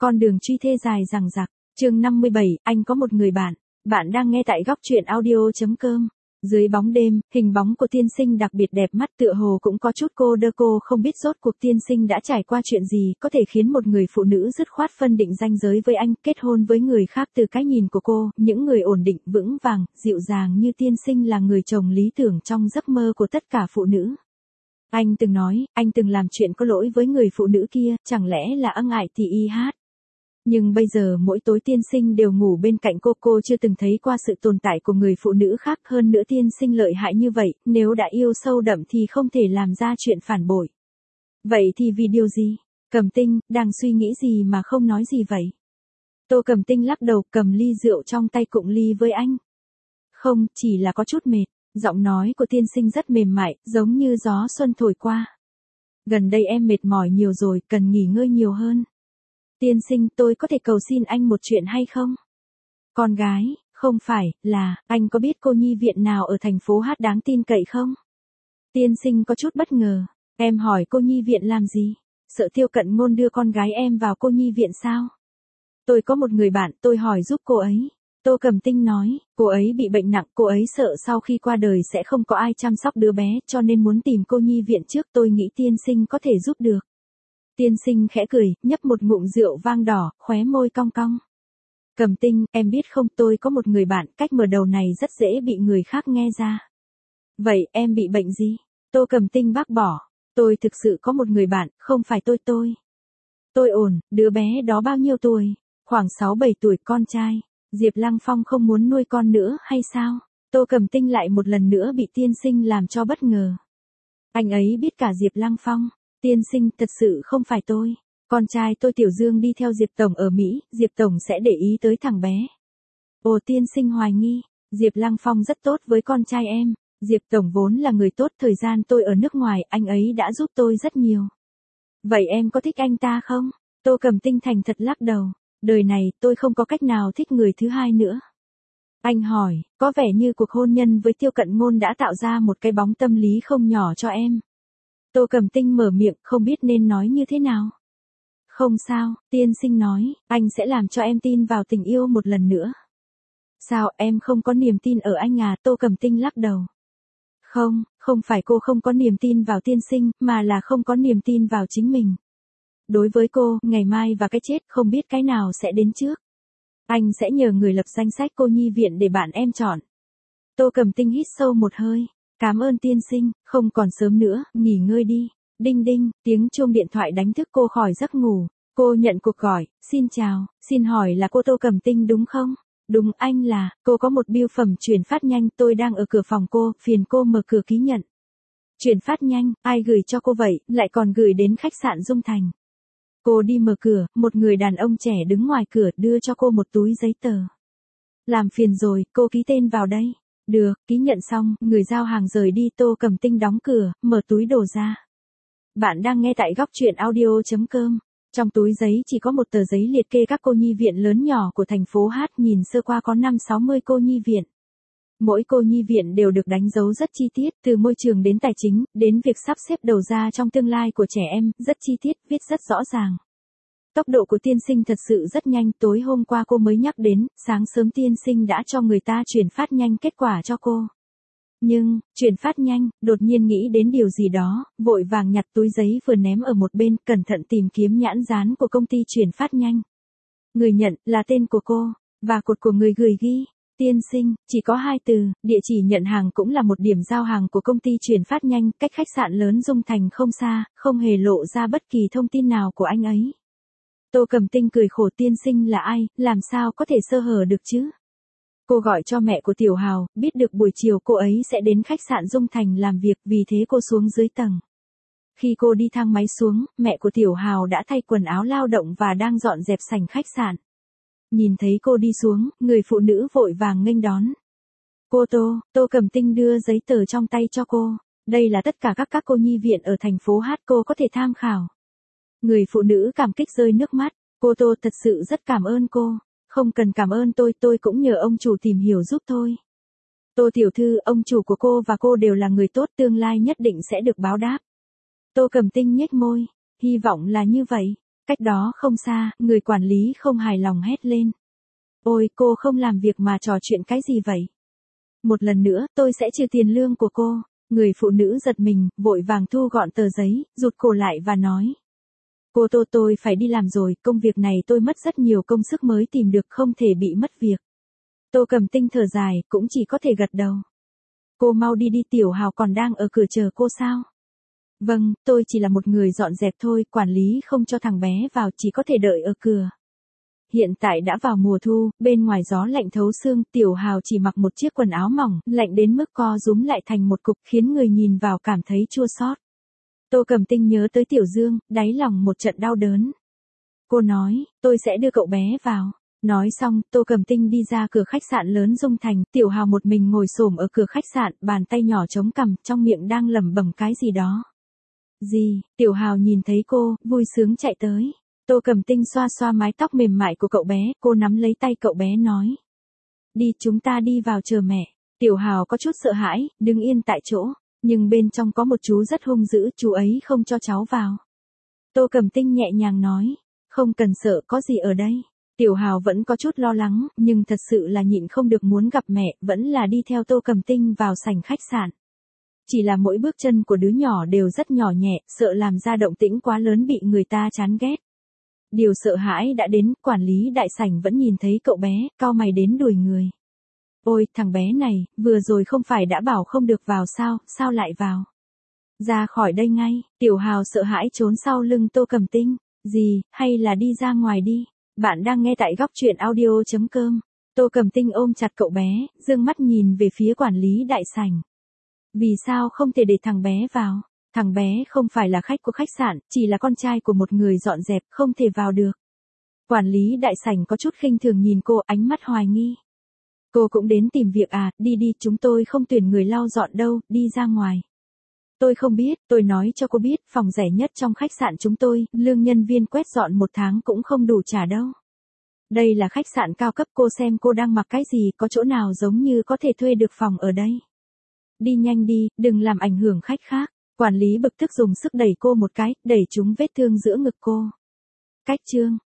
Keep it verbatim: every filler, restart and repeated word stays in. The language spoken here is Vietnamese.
Con đường truy thê dài dằng dặc. Chương năm mươi bảy, anh có một người bạn. Bạn đang nghe tại góc truyện audio chấm com. Dưới bóng đêm, hình bóng của tiên sinh đặc biệt đẹp mắt, tựa hồ cũng có chút cô đơ. Cô không biết rốt cuộc tiên sinh đã trải qua chuyện gì có thể khiến một người phụ nữ dứt khoát phân định ranh giới với anh, kết hôn với người khác. Từ cái nhìn của cô, những người ổn định, vững vàng, dịu dàng như tiên sinh là người chồng lý tưởng trong giấc mơ của tất cả phụ nữ. Anh từng nói, anh từng làm chuyện có lỗi với người phụ nữ kia, chẳng lẽ là ân ái thì y hát. Nhưng bây giờ mỗi tối tiên sinh đều ngủ bên cạnh cô, cô chưa từng thấy qua sự tồn tại của người phụ nữ khác. Hơn nữa tiên sinh lợi hại như vậy, nếu đã yêu sâu đậm thì không thể làm ra chuyện phản bội. Vậy thì vì điều gì? Cẩm Tinh, đang suy nghĩ gì mà không nói gì vậy? Tô Cẩm Tinh lắc đầu, cầm ly rượu trong tay cụng ly với anh. Không, chỉ là có chút mệt. Giọng nói của tiên sinh rất mềm mại, giống như gió xuân thổi qua. Gần đây em mệt mỏi nhiều rồi, cần nghỉ ngơi nhiều hơn. Tiên sinh, tôi có thể cầu xin anh một chuyện hay không? Con gái, không phải, là, anh có biết cô nhi viện nào ở thành phố Hát đáng tin cậy không? Tiên sinh có chút bất ngờ. Em hỏi cô nhi viện làm gì? Sợ Tiêu Cận Ngôn đưa con gái em vào cô nhi viện sao? Tôi có một người bạn, tôi hỏi giúp cô ấy. Tô Cẩm Tinh nói, cô ấy bị bệnh nặng, cô ấy sợ sau khi qua đời sẽ không có ai chăm sóc đứa bé, cho nên muốn tìm cô nhi viện trước. Tôi nghĩ tiên sinh có thể giúp được. Tiên sinh khẽ cười, nhấp một ngụm rượu vang đỏ, khóe môi cong cong. Cẩm Tinh, em biết không, tôi có một người bạn, cách mở đầu này rất dễ bị người khác nghe ra. Vậy, em bị bệnh gì? Tô Cẩm Tinh bác bỏ. Tôi thực sự có một người bạn, không phải tôi tôi. Tôi ổn, đứa bé đó bao nhiêu tuổi? Khoảng sáu bảy tuổi, con trai. Diệp Lăng Phong không muốn nuôi con nữa hay sao? Tô Cẩm Tinh lại một lần nữa bị tiên sinh làm cho bất ngờ. Anh ấy biết cả Diệp Lăng Phong. Tiên sinh, thật sự không phải tôi. Con trai tôi Tiểu Dương đi theo Diệp Tổng ở Mỹ, Diệp Tổng sẽ để ý tới thằng bé. Ồ, tiên sinh hoài nghi. Diệp Lăng Phong rất tốt với con trai em. Diệp Tổng vốn là người tốt, thời gian tôi ở nước ngoài, anh ấy đã giúp tôi rất nhiều. Vậy em có thích anh ta không? Tô Cẩm Tinh thành thật lắc đầu. Đời này, tôi không có cách nào thích người thứ hai nữa. Anh hỏi, có vẻ như cuộc hôn nhân với Tiêu Cận Ngôn đã tạo ra một cái bóng tâm lý không nhỏ cho em. Tô Cẩm Tinh mở miệng, không biết nên nói như thế nào. Không sao, tiên sinh nói, anh sẽ làm cho em tin vào tình yêu một lần nữa. Sao, em không có niềm tin ở anh à? Tô Cẩm Tinh lắc đầu. Không, không phải cô không có niềm tin vào tiên sinh, mà là không có niềm tin vào chính mình. Đối với cô, ngày mai và cái chết không biết cái nào sẽ đến trước. Anh sẽ nhờ người lập danh sách cô nhi viện để bạn em chọn. Tô Cẩm Tinh hít sâu một hơi. Cảm ơn tiên sinh, không còn sớm nữa, nghỉ ngơi đi. Đinh đinh, tiếng chuông điện thoại đánh thức cô khỏi giấc ngủ. Cô nhận cuộc gọi, xin chào, xin hỏi là cô Tô Cẩm Tinh đúng không? Đúng, anh là, cô có một bưu phẩm chuyển phát nhanh, tôi đang ở cửa phòng cô, phiền cô mở cửa ký nhận. Chuyển phát nhanh, ai gửi cho cô vậy, lại còn gửi đến khách sạn Dung Thành. Cô đi mở cửa, một người đàn ông trẻ đứng ngoài cửa đưa cho cô một túi giấy tờ. Làm phiền rồi, cô ký tên vào đây. Được, ký nhận xong, người giao hàng rời đi. Tô Cẩm Tinh đóng cửa, mở túi đồ ra. Bạn đang nghe tại góc truyện audio chấm com. Trong túi giấy chỉ có một tờ giấy liệt kê các cô nhi viện lớn nhỏ của thành phố Hát, nhìn sơ qua có năm sáu mươi cô nhi viện. Mỗi cô nhi viện đều được đánh dấu rất chi tiết, từ môi trường đến tài chính, đến việc sắp xếp đầu ra trong tương lai của trẻ em, rất chi tiết, viết rất rõ ràng. Tốc độ của tiên sinh thật sự rất nhanh, tối hôm qua cô mới nhắc đến, sáng sớm tiên sinh đã cho người ta chuyển phát nhanh kết quả cho cô. Nhưng, chuyển phát nhanh, đột nhiên nghĩ đến điều gì đó, vội vàng nhặt túi giấy vừa ném ở một bên, cẩn thận tìm kiếm nhãn dán của công ty chuyển phát nhanh. Người nhận, là tên của cô, và cột của người gửi ghi. Tiên sinh, chỉ có hai từ, địa chỉ nhận hàng cũng là một điểm giao hàng của công ty chuyển phát nhanh, cách khách sạn lớn Dung Thành không xa, không hề lộ ra bất kỳ thông tin nào của anh ấy. Tô Cẩm Tinh cười khổ, tiên sinh là ai, làm sao có thể sơ hở được chứ? Cô gọi cho mẹ của Tiểu Hào, biết được buổi chiều cô ấy sẽ đến khách sạn Dung Thành làm việc, vì thế cô xuống dưới tầng. Khi cô đi thang máy xuống, mẹ của Tiểu Hào đã thay quần áo lao động và đang dọn dẹp sảnh khách sạn. Nhìn thấy cô đi xuống, người phụ nữ vội vàng nghênh đón. Cô Tô, Tô Cẩm Tinh đưa giấy tờ trong tay cho cô. Đây là tất cả các các cô nhi viện ở thành phố Hát, cô có thể tham khảo. Người phụ nữ cảm kích rơi nước mắt. Cô Tô, thật sự rất cảm ơn cô. Không cần cảm ơn tôi, tôi cũng nhờ ông chủ tìm hiểu giúp thôi. Tô tiểu thư, ông chủ của cô và cô đều là người tốt, tương lai nhất định sẽ được báo đáp. Tô Cẩm Tinh nhếch môi. Hy vọng là như vậy. Cách đó không xa, người quản lý không hài lòng hét lên. Ôi, cô không làm việc mà trò chuyện cái gì vậy? Một lần nữa, tôi sẽ trừ tiền lương của cô. Người phụ nữ giật mình, vội vàng thu gọn tờ giấy, rụt cổ lại và nói. Cô Tô, tôi phải đi làm rồi, công việc này tôi mất rất nhiều công sức mới tìm được, không thể bị mất việc. Tô Cẩm Tinh thở dài, cũng chỉ có thể gật đầu. Cô mau đi đi, Tiểu Hào còn đang ở cửa chờ cô sao? Vâng, tôi chỉ là một người dọn dẹp thôi, quản lý không cho thằng bé vào, chỉ có thể đợi ở cửa. Hiện tại đã vào mùa thu, bên ngoài gió lạnh thấu xương, Tiểu Hào chỉ mặc một chiếc quần áo mỏng, lạnh đến mức co rúm lại thành một cục, khiến người nhìn vào cảm thấy chua xót. Tô Cẩm Tinh nhớ tới Tiểu Dương, đáy lòng một trận đau đớn. Cô nói, tôi sẽ đưa cậu bé vào. Nói xong, Tô Cẩm Tinh đi ra cửa khách sạn lớn Dung Thành, Tiểu Hào một mình ngồi xổm ở cửa khách sạn, bàn tay nhỏ chống cằm, trong miệng đang lẩm bẩm cái gì đó. Gì? Tiểu Hào nhìn thấy cô, vui sướng chạy tới. Tô Cẩm Tinh xoa xoa mái tóc mềm mại của cậu bé, cô nắm lấy tay cậu bé nói. Đi, chúng ta đi vào chờ mẹ. Tiểu Hào có chút sợ hãi, đứng yên tại chỗ, nhưng bên trong có một chú rất hung dữ, chú ấy không cho cháu vào. Tô Cẩm Tinh nhẹ nhàng nói, không cần sợ, có gì ở đây. Tiểu Hào vẫn có chút lo lắng, nhưng thật sự là nhịn không được muốn gặp mẹ, vẫn là đi theo Tô Cẩm Tinh vào sảnh khách sạn. Chỉ là mỗi bước chân của đứa nhỏ đều rất nhỏ nhẹ, sợ làm ra động tĩnh quá lớn bị người ta chán ghét. Điều sợ hãi đã đến, quản lý đại sảnh vẫn nhìn thấy cậu bé, cau mày đến đuổi người. Ôi, thằng bé này, vừa rồi không phải đã bảo không được vào sao, sao lại vào? Ra khỏi đây ngay, Tiểu Hào sợ hãi trốn sau lưng Tô Cẩm Tinh. Gì, hay là đi ra ngoài đi? Bạn đang nghe tại góc truyện audio chấm com. Tô Cẩm Tinh ôm chặt cậu bé, dương mắt nhìn về phía quản lý đại sảnh. Vì sao không thể để thằng bé vào? Thằng bé không phải là khách của khách sạn, chỉ là con trai của một người dọn dẹp, không thể vào được. Quản lý đại sảnh có chút khinh thường nhìn cô, ánh mắt hoài nghi. Cô cũng đến tìm việc à, đi đi, chúng tôi không tuyển người lau dọn đâu, đi ra ngoài. Tôi không biết, tôi nói cho cô biết, phòng rẻ nhất trong khách sạn chúng tôi, lương nhân viên quét dọn một tháng cũng không đủ trả đâu. Đây là khách sạn cao cấp, cô xem cô đang mặc cái gì, có chỗ nào giống như có thể thuê được phòng ở đây. Đi nhanh đi, đừng làm ảnh hưởng khách khác. Quản lý bực tức dùng sức đẩy cô một cái, đẩy trúng vết thương giữa ngực cô. Cách chương